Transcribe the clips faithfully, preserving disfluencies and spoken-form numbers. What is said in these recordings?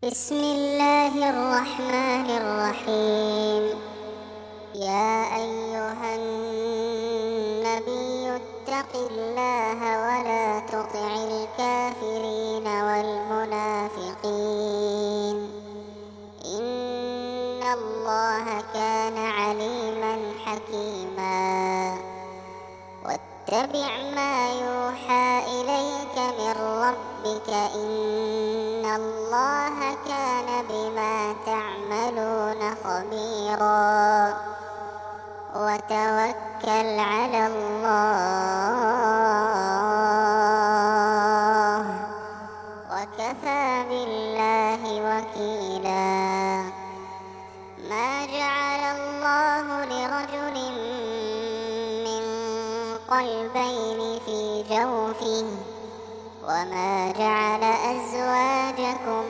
بسم الله الرحمن الرحيم. يا أيها النبي اتق الله ولا تطع الكافرين والمنافقين إن الله كان عليما حكيما. واتبع ما يوحى إليك من ربك إن الله كان بما تعملون خبيرا. وتوكل على الله وكفى بالله وكيلا. ما جعل الله لرجل من قلبين في جوفه وما جعل أزواجكم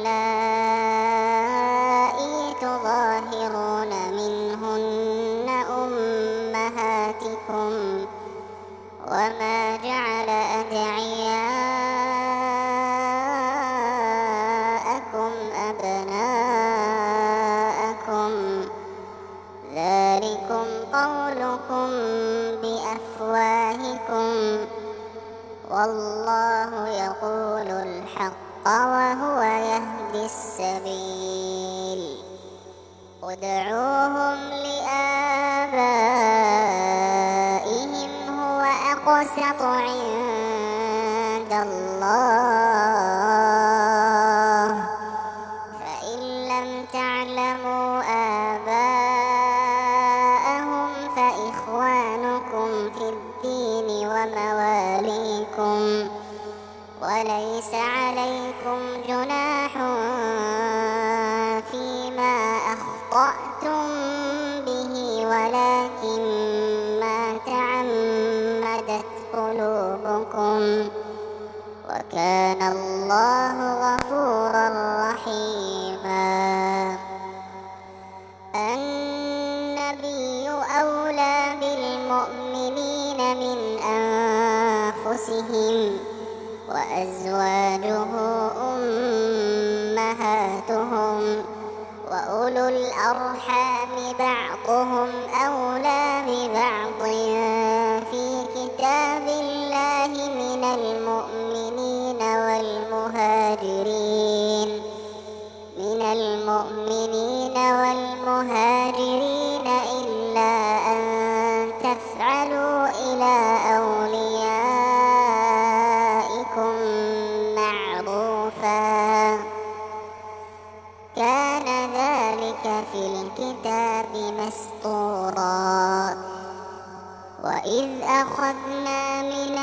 اللائي تظاهرون منهن أمهاتكم وما جعل أدعياءكم أبناءكم ذلكم قولكم بأفواهكم والله يقول الحق وهو يهدي السبيل. ادعوهم لآبائهم هو أقسط عند الله فإن لم تعلموا آباءهم فإخوانكم في الدين ومواليكم وليس عليكم جناح فيما أخطأتم به ولكن ما تعمدت قلوبكم وكان الله غفورا رحيما. النبي أولى بالمؤمنين من أنفسهم وأزواجه أمهاتهم وأولو الأرحام بعضهم أولى ببعض في كتاب الله من المؤمنين والمهاجرين من المؤمنين والمهاجرين إلا أن تفعلوا إلى أوليائكم معروفا كان ذلك في الكتاب مسطورا. وإذ أخذنا من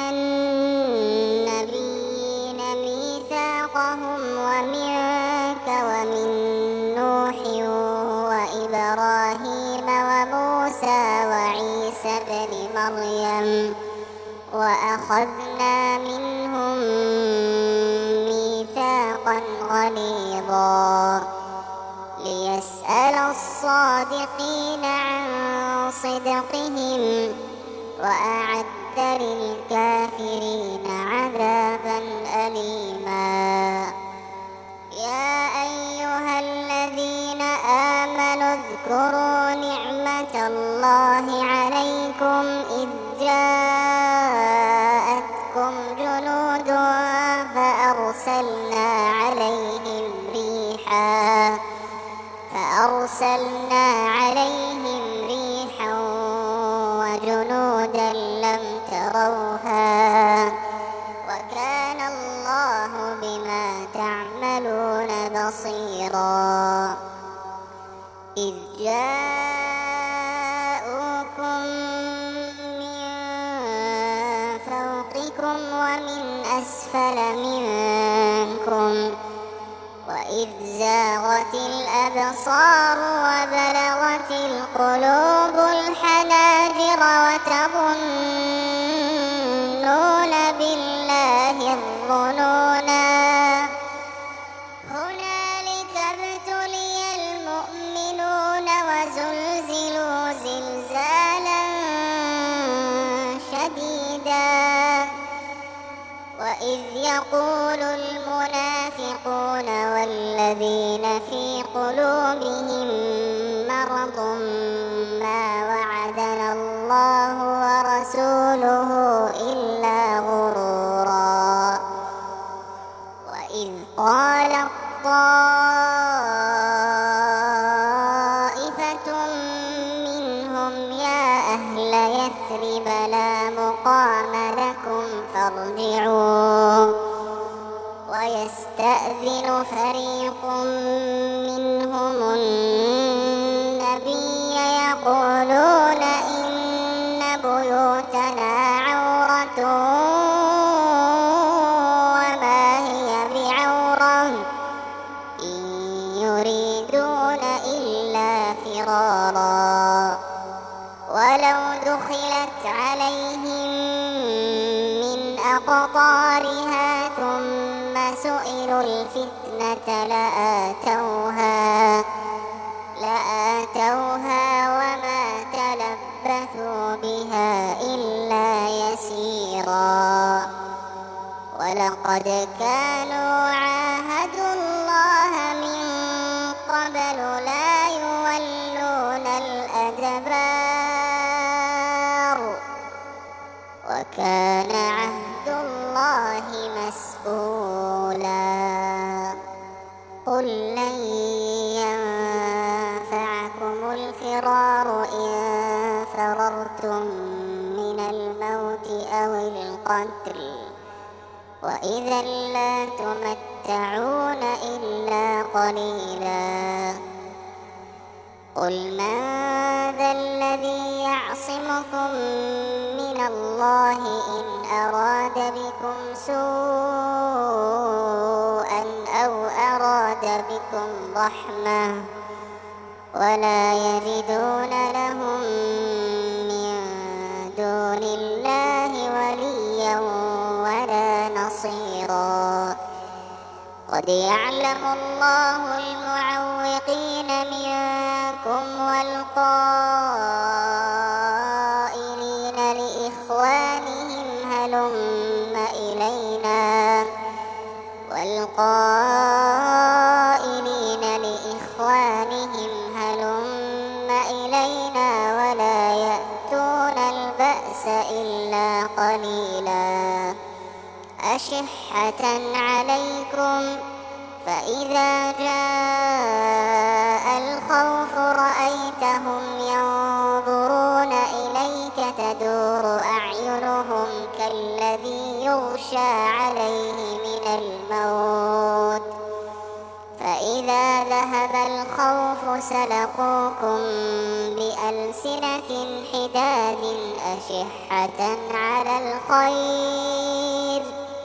النبيين ميثاقهم ومنك ومن نوح وإبراهيم وموسى وعيسى ابن مريم وأخذنا منهم ميثاقا غليظا ليسأل الصادقين عن صدقهم وأعد للكافرين عذابا أليما. يا أيها الذين آمنوا اذكروا نعمة الله عليكم إذ جاءتكم جنود فأرسلنا عليهم ريحا فأرسلنا عليهم ريحا وجنودا لم تروها وكان الله بما تعملون بصيرا. إذ جاءوكم من فوقكم ومن أسفل منكم وإذ زاغت الأبصار وبلغت القلوب الحناجر وتظنون بالله الظنونا. هنالك ابتلي المؤمنون وزلزلوا زلزالا شديدا. وإذ يقول المنافقون والذين والذين في قلوبهم مرض ما وعدنا الله ورسوله إلا غرورا. وإذ قالت طائفة منهم يا أهل يثرب لا مقام لكم فارجعوا، ويستأذن فريق منهم النبي يقولون إن بيوتنا عورة وما هي بعورة إن يريدون إلا فرارا. ولو دخلت عليهم من أقطارها ثم سئلوا الفتنة لآتوها لآتوها وما تلبثوا بها إلا يسيرا. ولقد كانوا عاهدوا الله من قبل لا يولون الأدبار وكان عهد الله مسؤولا. قل لن ينفعكم الفرار إن فررتم من الموت أو القتل وإذا لا تمتعون إلا قليلا. قل من ذا الذي يعصمكم من الله إن أراد بكم سوءا أو أراد بكم رحمة ولا يجدون لهم من دون الله وليا ولا نصيرا. قد يعلم الله المعوقين منكم والقائلين لإخوانهم هلم إلينا والقائلين لإخوانهم هلم إلينا ولا يأتون البأس إلا قليلا. أشحة عليكم فإذا جاء الخوف رأيتهم ينظرون إليك تدور أعينهم كالذي يغشى عليه من الموت فإذا ذهب الخوف سلقوكم بألسنة حداد أشحة على الخير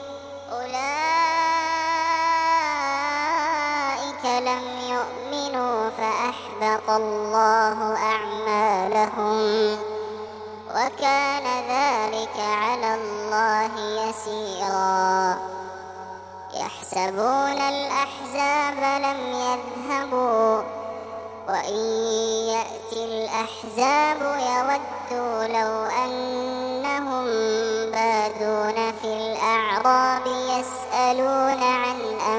أولئك لم يؤمنوا فأحبط الله أعمالهم وكان ذلك على الله يسيرا. يحسبون الأحزاب لم يذهبوا وإن يأتي الأحزاب يودوا لو أنهم بادون في الأعراب يسألون عن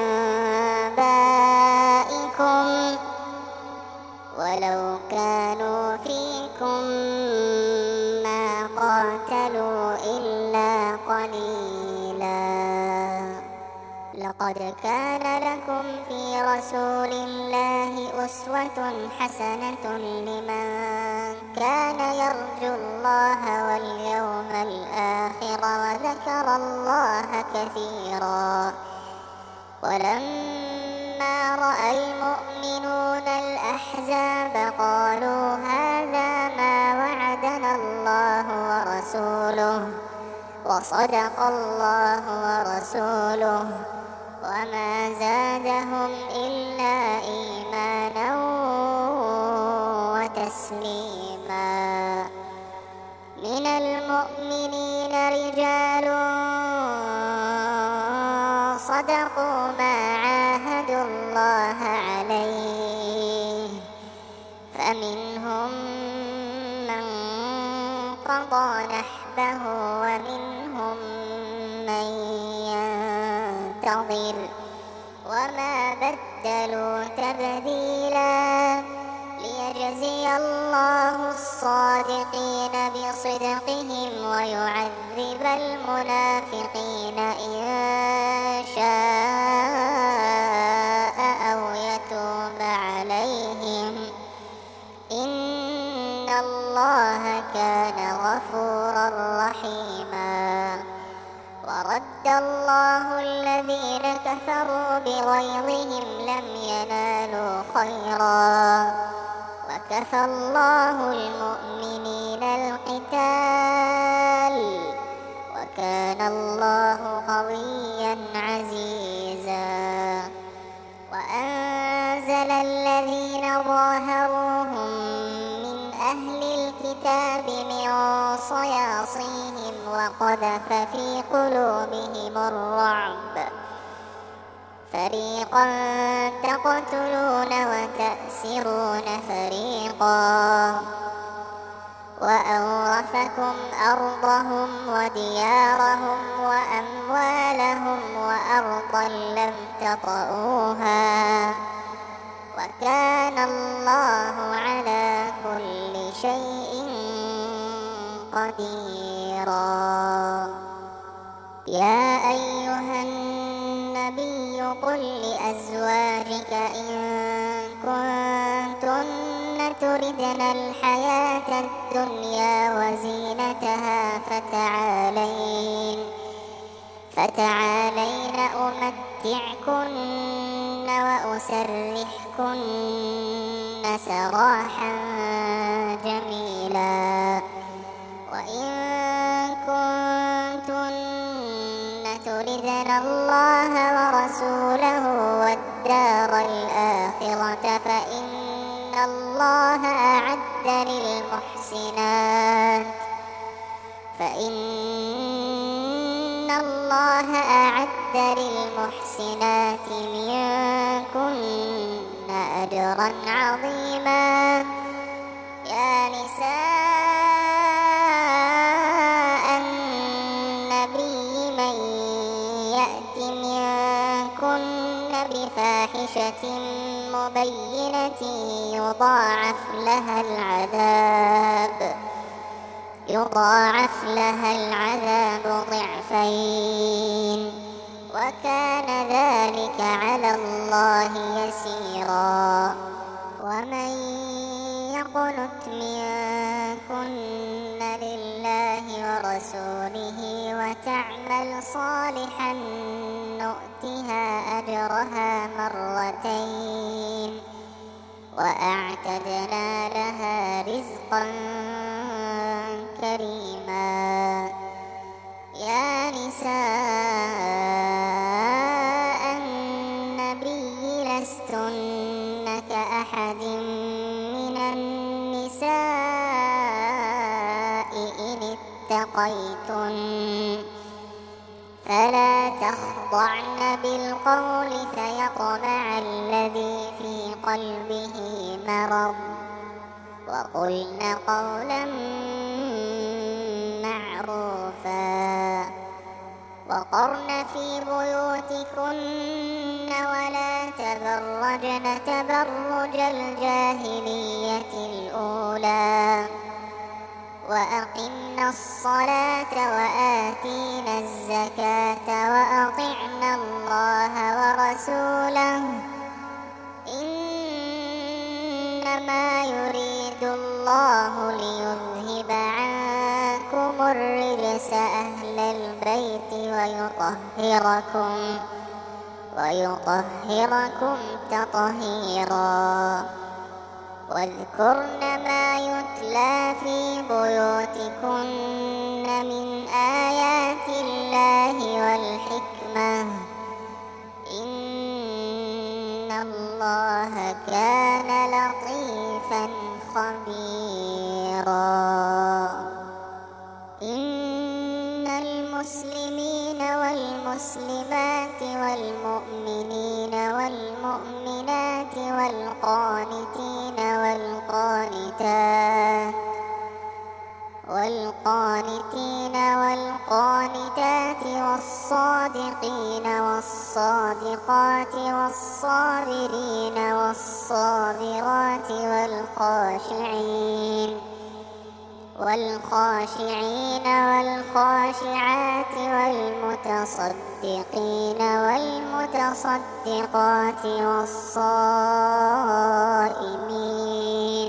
أنبائكم ولو كانوا فيكم ما قاتلوا إلا قليلا. لقد كان لكم في رسول الله أسوة حسنة لمن كان يرجو الله واليوم الآخر وذكر الله كثيرا. ولما رأى المؤمنون الأحزاب قالوا هذا ما وعدنا الله ورسوله وصدق الله ورسوله وما زادهم إلا إيمانا وتسليما. من المؤمنين رجال صدقوا ما عاهدوا الله عليه فمنهم من قضى نحبه ومنهم من ينتظر وما بدلوا وبدلوا تبديلا ليجزي الله الصادقين بصدقهم ويعذب المنافقين إن شاء أو يتوب عليهم إن الله كان غفورا رحيما. ورد الله الذين كفروا بغيظهم لم ينالوا خيرا وكفى الله المؤمنين القتال وكان الله قويا عزيزا. وأنزل الذين ظاهروهم من أهل الكتاب من صياصيهم وقذف في قلوبهم الرعب فريقا تقتلون وتأسرون فريقا وأورثكم أرضهم وديارهم وأموالهم وأرضا لم تطئوها وكان الله على كل شيء قديرا. يا أيها النبي قل لأزواجك إن كنتن تردن الحياة الدنيا وزينتها فتعالين فتعالين أمتعكن وأسرحكن سراحا جميلا. وإن كنتن تردن الله ورسوله والدار الآخرة فإن الله أعد للمحسنات فإن الله أعد للمحسنات منكن أجرا عظيما. يا نساء النبي من يأت منكن بفاحشة مبينة يضاعف لها العذاب يضاعف لها العذاب ضعفين وكان ذلك على الله يسيرا. ومن يقنت منكن لله ورسوله وتعمل صالحا نؤتها أجرها مرتين وأعتدنا لها رزقا كريما. يا نساء النبي لستن كأحد من النساء إن اتقيتن فلا تخضعن بالقول فيطمع الذي في قلبه مرض وقلن قولا معروفا. وقرن في بيوتكن ولا تبرجن تبرج الجاهلية الأولى وأقمنا الصلاة وآتينا الزكاة وأطعنا الله ورسوله إنما يريد الله ليذهب عنكم الرجس أهل البيت ويطهركم ويطهركم تطهيرا. واذكرن ما يتلى في بيوتكن من آيات الله والحكمة إن الله كان لطيفا خبيرا. إن المسلمين والمسلمات والمؤمنين والمؤمنات والقانتين والقانتات والقانتين والقانتات والصادقين والصادقات والصابرين والصابرات والخاشعين والخاشعين والخاشعات والمتصدقين والمتصدقات والصائمين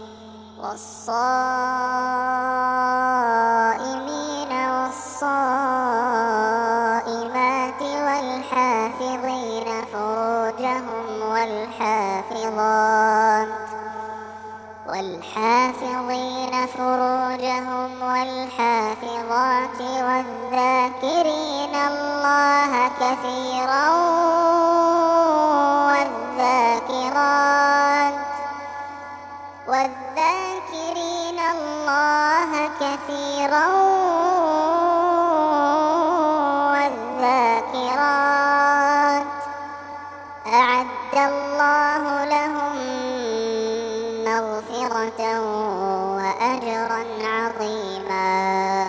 والصائمين والصائمات والحافظين فروجهم والحافظات والحافظين فروجهم والحافظات والذاكرين الله كثيرا والذاكرات والذاكرين الله كثيرا والذاكرات أعد الله لهم مغفرة وأجرا عظيما.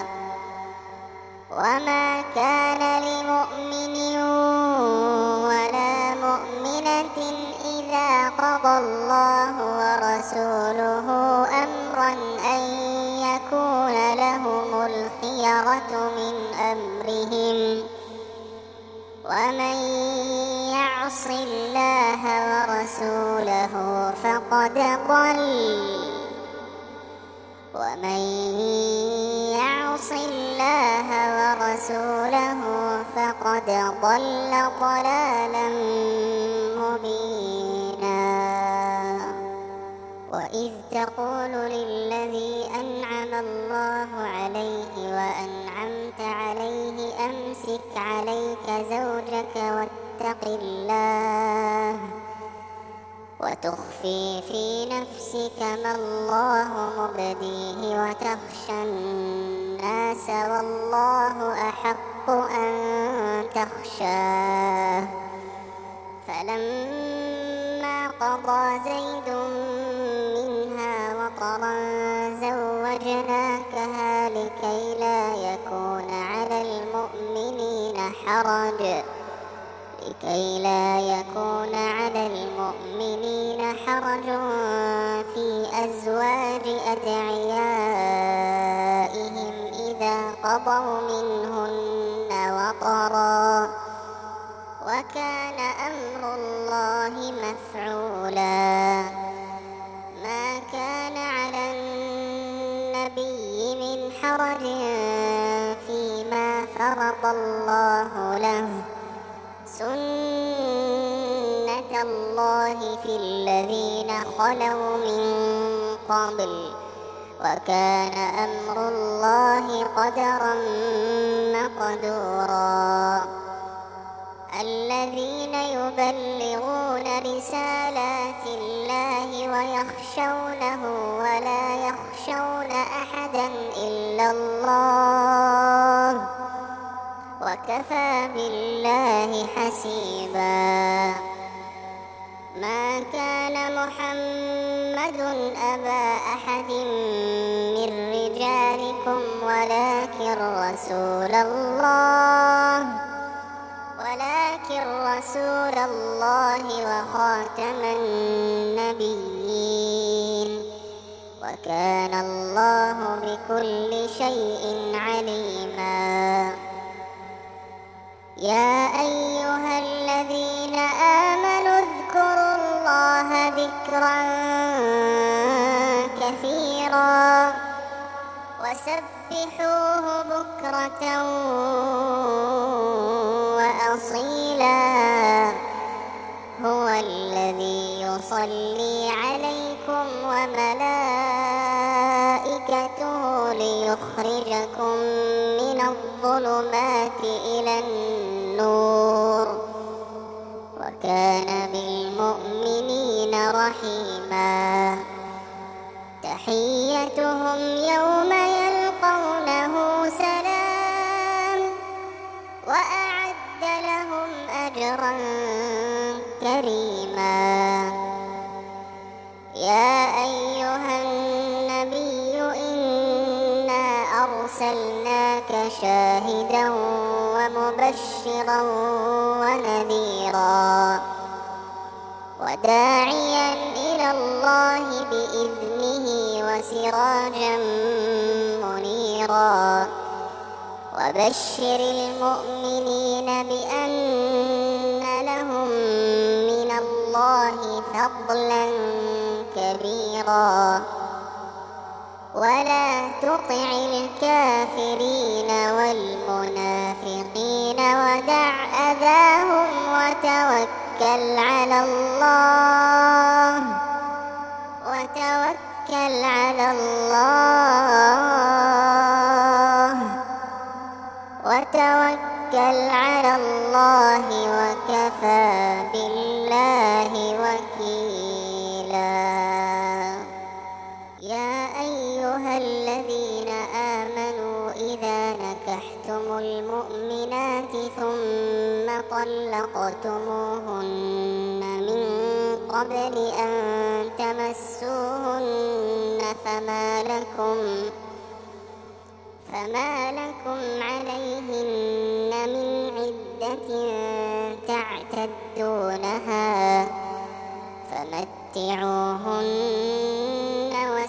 وما كان لمؤمن ولا مؤمنة إذا قضى الله ورسوله أمرا أن يكون لهم الخيرة من أمرهم ومن يعص الله ورسوله فقد ضل ومن يعص الله ورسوله فقد ضل ضلالا مبينا. وإذ تقول للذي أنعم الله عليه وأنعمت عليه أمسك عليك زوجك واتق الله وتخفي في نفسك ما الله مبديه وتخشى الناس والله أحق أن تخشاه. فلما قضى زيد منها وطرا زوجناكها لكي لا يكون على المؤمنين حرج لكي لا يكون على المؤمنين حرج في أزواج أدعيائهم إذا قضوا منهن وطرا وكان أمر الله مفعولا. ما كان على النبي من حرج فيما فرض الله له سنة الله في الذين خلوا من قبل وكان أمر الله قدرا مقدورا. الذين يبلغون رسالات الله ويخشونه ولا يخشون أحدا إلا الله وكفى بالله حسيبا. ما كان محمد أبا أحد من رجالكم ولكن رسول الله ولكن رسول الله وخاتم النبيين وكان الله بكل شيء عليما. يا أيها الذين آمنوا اذكروا الله ذكرا كثيرا وسبحوه بكرة وأصيلا. هو الذي يصلي عليكم وملائكته ليخرجكم من الظلمات إلى النور وكان بالمؤمنين رحيما. تحيتهم يوم يلقونه سلام وأعد لهم أجرا كريما. يا أيها النبي إنا أرسلناك شاهدا ومبشرا ونذيرا وداعيا إلى الله بإذنه وسراجا منيرا وبشر المؤمنين بأن لهم من الله فضلا كبيرا ولا تطع الكافرين والمنافقين ودع أذاهم وتوكل على الله وتوكل على الله وتوكل على الله وكفى بالله وكيلا. يا أيها الذين آمنوا إذا نكحتم المؤمنات ثم طلقتموهن من قبل أن تمسوهن فما لكم فما لكم عليهن من عدة تعتدونها فمتعوهن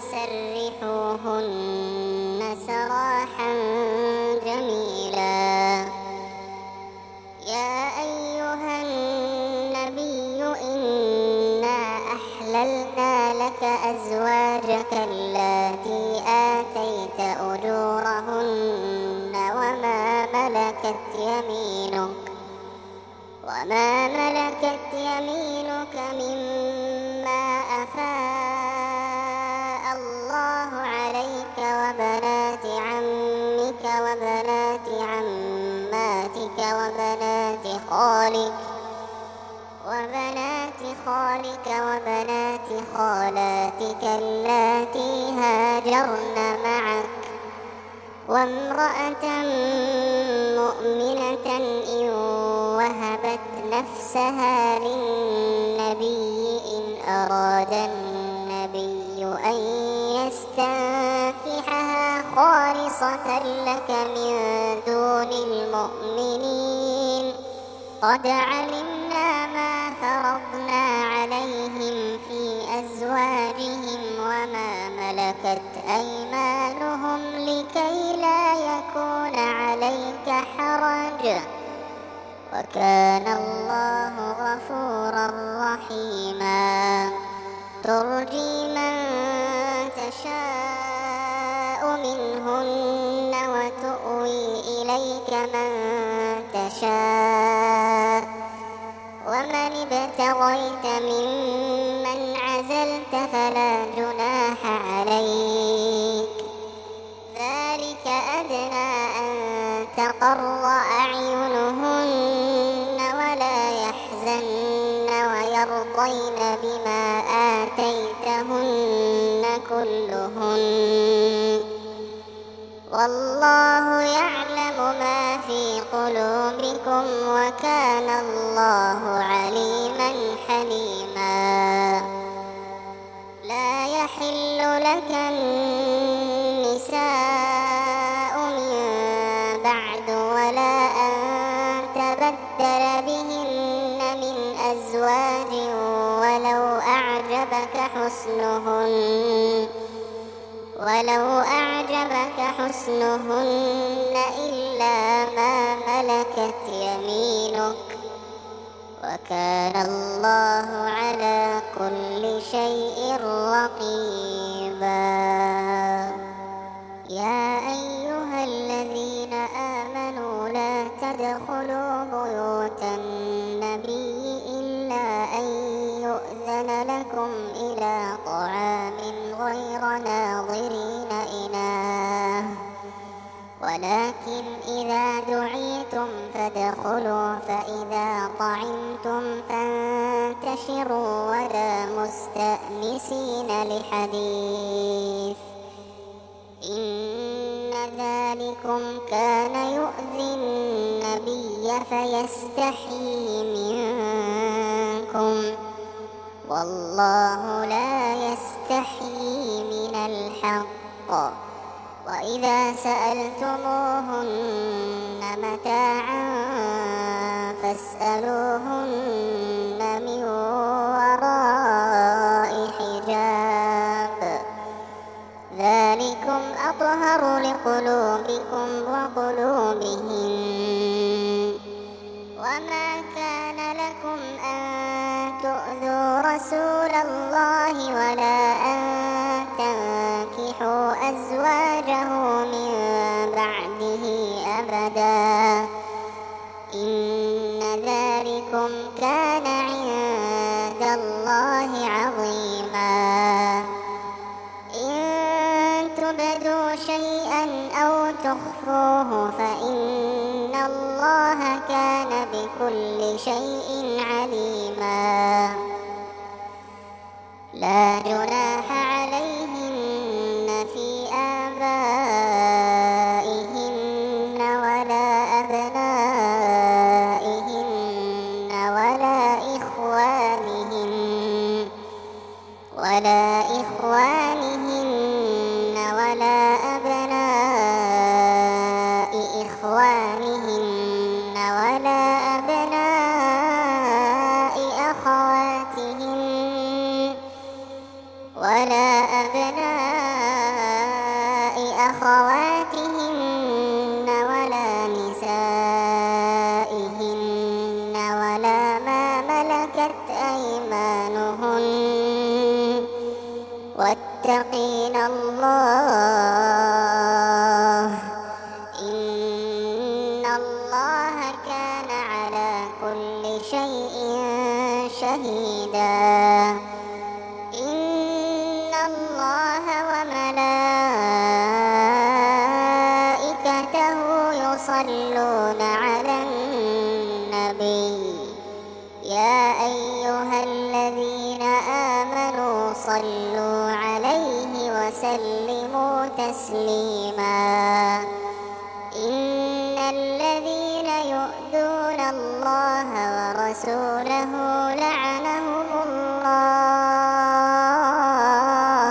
وسرحوهن سراحا جميلا. يا أيها النبي إنا أحللنا لك أزواجك اللاتي آتيت أجورهن وما ملكت يمينك وما ملكت يمينك مما أفاء الله عليك وبنات عمك وبنات عماتك وبنات خالك وبنات خالك وبنات خالاتك اللاتي هاجرن معك وامرأة مؤمنة إن وهبت نفسها للنبي إن أراد النبي أن يستنكحها خالصة لك من دون المؤمنين قد علمنا ما فرضنا عليهم في أزواجهم وما ملكت أيمانهم لكي لا يكون عليك حرج وكان الله غفورا رحيما. ترجي من تشاء منهن وتؤوي إليك من تشاء ومن ابتغيت ممن عزلت فلا جناح عليك ذلك أدنى أن تقر أعينهن ولا يحزن ويرضين بما آتيتهن كلهن والله يعلم ما في قلوبكم وكان الله عليما حليما. لا يحل لك النساء من بعد ولا أن تبدل بهن من أزواج ولو أعجبك حسنهن ولو أعجبك حسنهن إلا ما ملكت يمينك وكان الله على كل شيء رقيبا. يا أيها الذين آمنوا لا تدخلوا بيوت النبي إلا أن يؤذن لكم إلى طعام غير ناظرين إناه ولكن إذا دعيتم فادخلوا فإذا طعمتم فانتشروا ولا مستأنسين لحديث إن ذلكم كان يؤذي النبي فيستحيي منكم والله لا يستحيي من الحق وإذا سألتموهن متاعا فاسألوهن من وراء حجاب ذلكم أطهر لقلوبكم وقلوبهن وما كان لكم أن تؤذوا رسول الله ولا أن تنكحوا أزواجه من بعده أبدا إن ذلكم كان عند الله عظيما إن تبدوا شيئا أو تخفوه فإن الله كان بكل شيء عليما لا جناح عليهن في آبائهن ولا أبنائهن ولا إخوانهن ولا إخوانهن ولا أبناء إخوانهن ولا أبناء أخواتهن ولا أبناء أخواتهن ولا نسائهن ولا ما ملكت أيمانهن واتقين الله إن الله كان على كل شيء شهيدا إن الله وملائكته يصلون على النبي يا أيها الذين آمنوا صلوا عليه وسلموا تسليما إن الذين يؤذون الله ورسوله لعنهم الله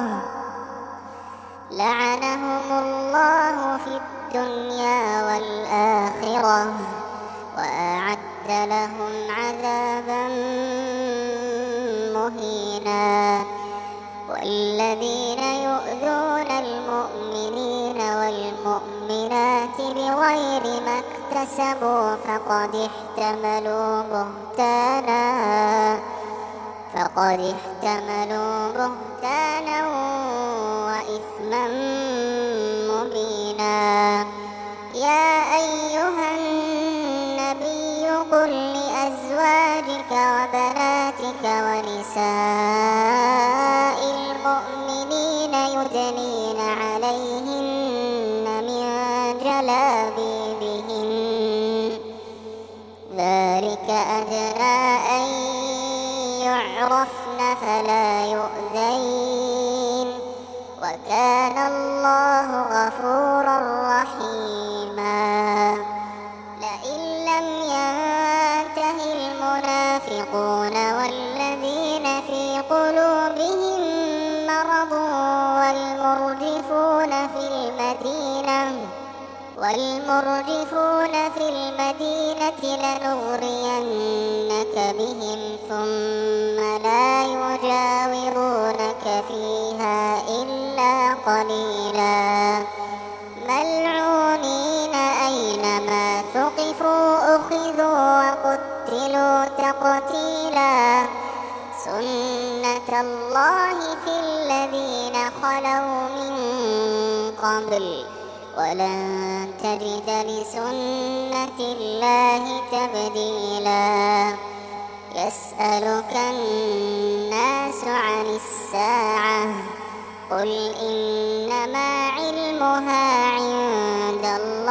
لعنهم الله في الدنيا والآخرة وأعد لهم عذابا مهينا والذين يؤذون المؤمنين والمؤمنات بغير ما اكتسبوا فقد احتملوا بهتانا فقد احتملوا بهتانا وإثما مبينا يا أيها النبي قل لأزواجك وبناتك ونساء المؤمنين يدنين عليهن من جلابيبهن ذلك أدنى أن يعرفن فلا يؤذين وكان الله غفورا رحيما لئن لم ينته المنافقون والذين في قلوبهم مرض والمرجفون في المدينة والمرجفون في المدينة لنغرينك بهم ثم لا يجاورونك فيها إلا قليلا ملعونين أينما ثقفوا أخذوا وقتلوا تقتيلا سنة الله في الذين خلوا من قبل ولن تجد لسنة الله تبديلا يسألك الناس عن الساعة قل إنما علمها عند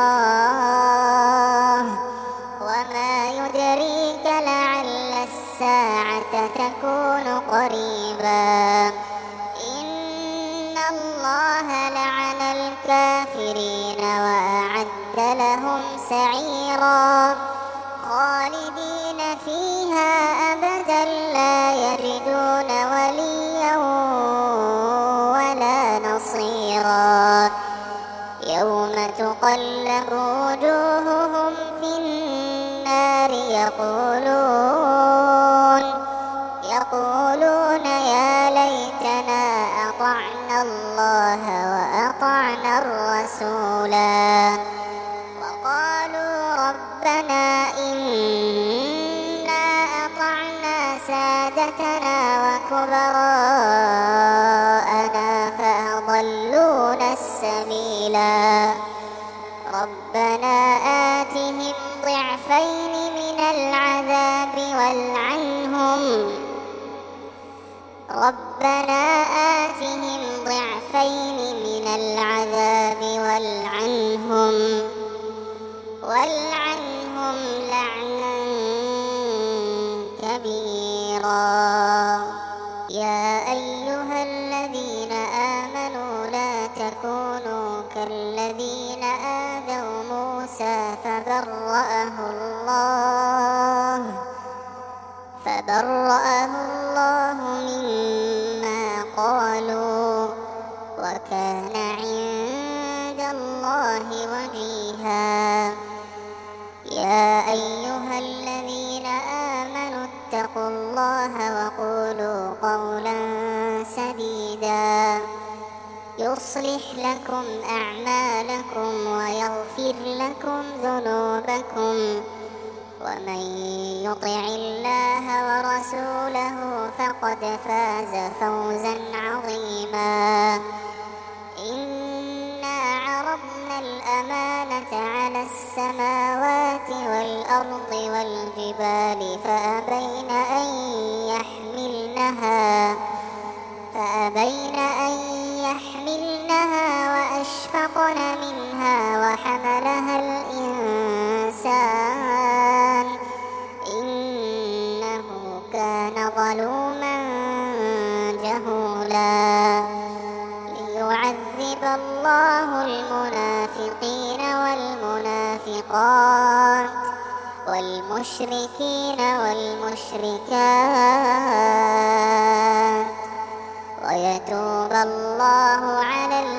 الله وما يدريك لعل الساعة تكون قريبا إن الله لعن الكافرين وأعد لهم سعيرا خالدين فيها أبدا لا يجدون وليا ولا نصيرا تقلب وجوههم في النار يقولون يقولون يا ليتنا أطعنا الله وأطعنا الرسولا وقالوا ربنا إنا أطعنا سادتنا وكبراءنا فأضلونا السبيلا ربنا آتهم ضعفين من العذاب والعنهم ربنا آتهم ضعفين من العذاب والعنهم والعنهم لعنا كبيرا يا أيها الذين آمنوا لا تكونوا كالذين آذوا موسى فبرأه الله فبرأه الله مما قالوا وكان عند الله وجيها يا أيها الذين آمنوا اتقوا الله وقولوا قولا سديدا يصلح لكم أعمالكم ويغفر لكم ذنوبكم ومن يطع الله ورسوله فقد فاز فوزا عظيما إنا عرضنا الأمانة على السماوات والأرض والجبال فأبين أن يحملنها فأبين أن يحملنها وأشفقن منها وحملها الإنسان إنه كان ظلوما جهولا ليعذب الله المنافقين والمنافقات والمشركين والمشركات ويتوب الله على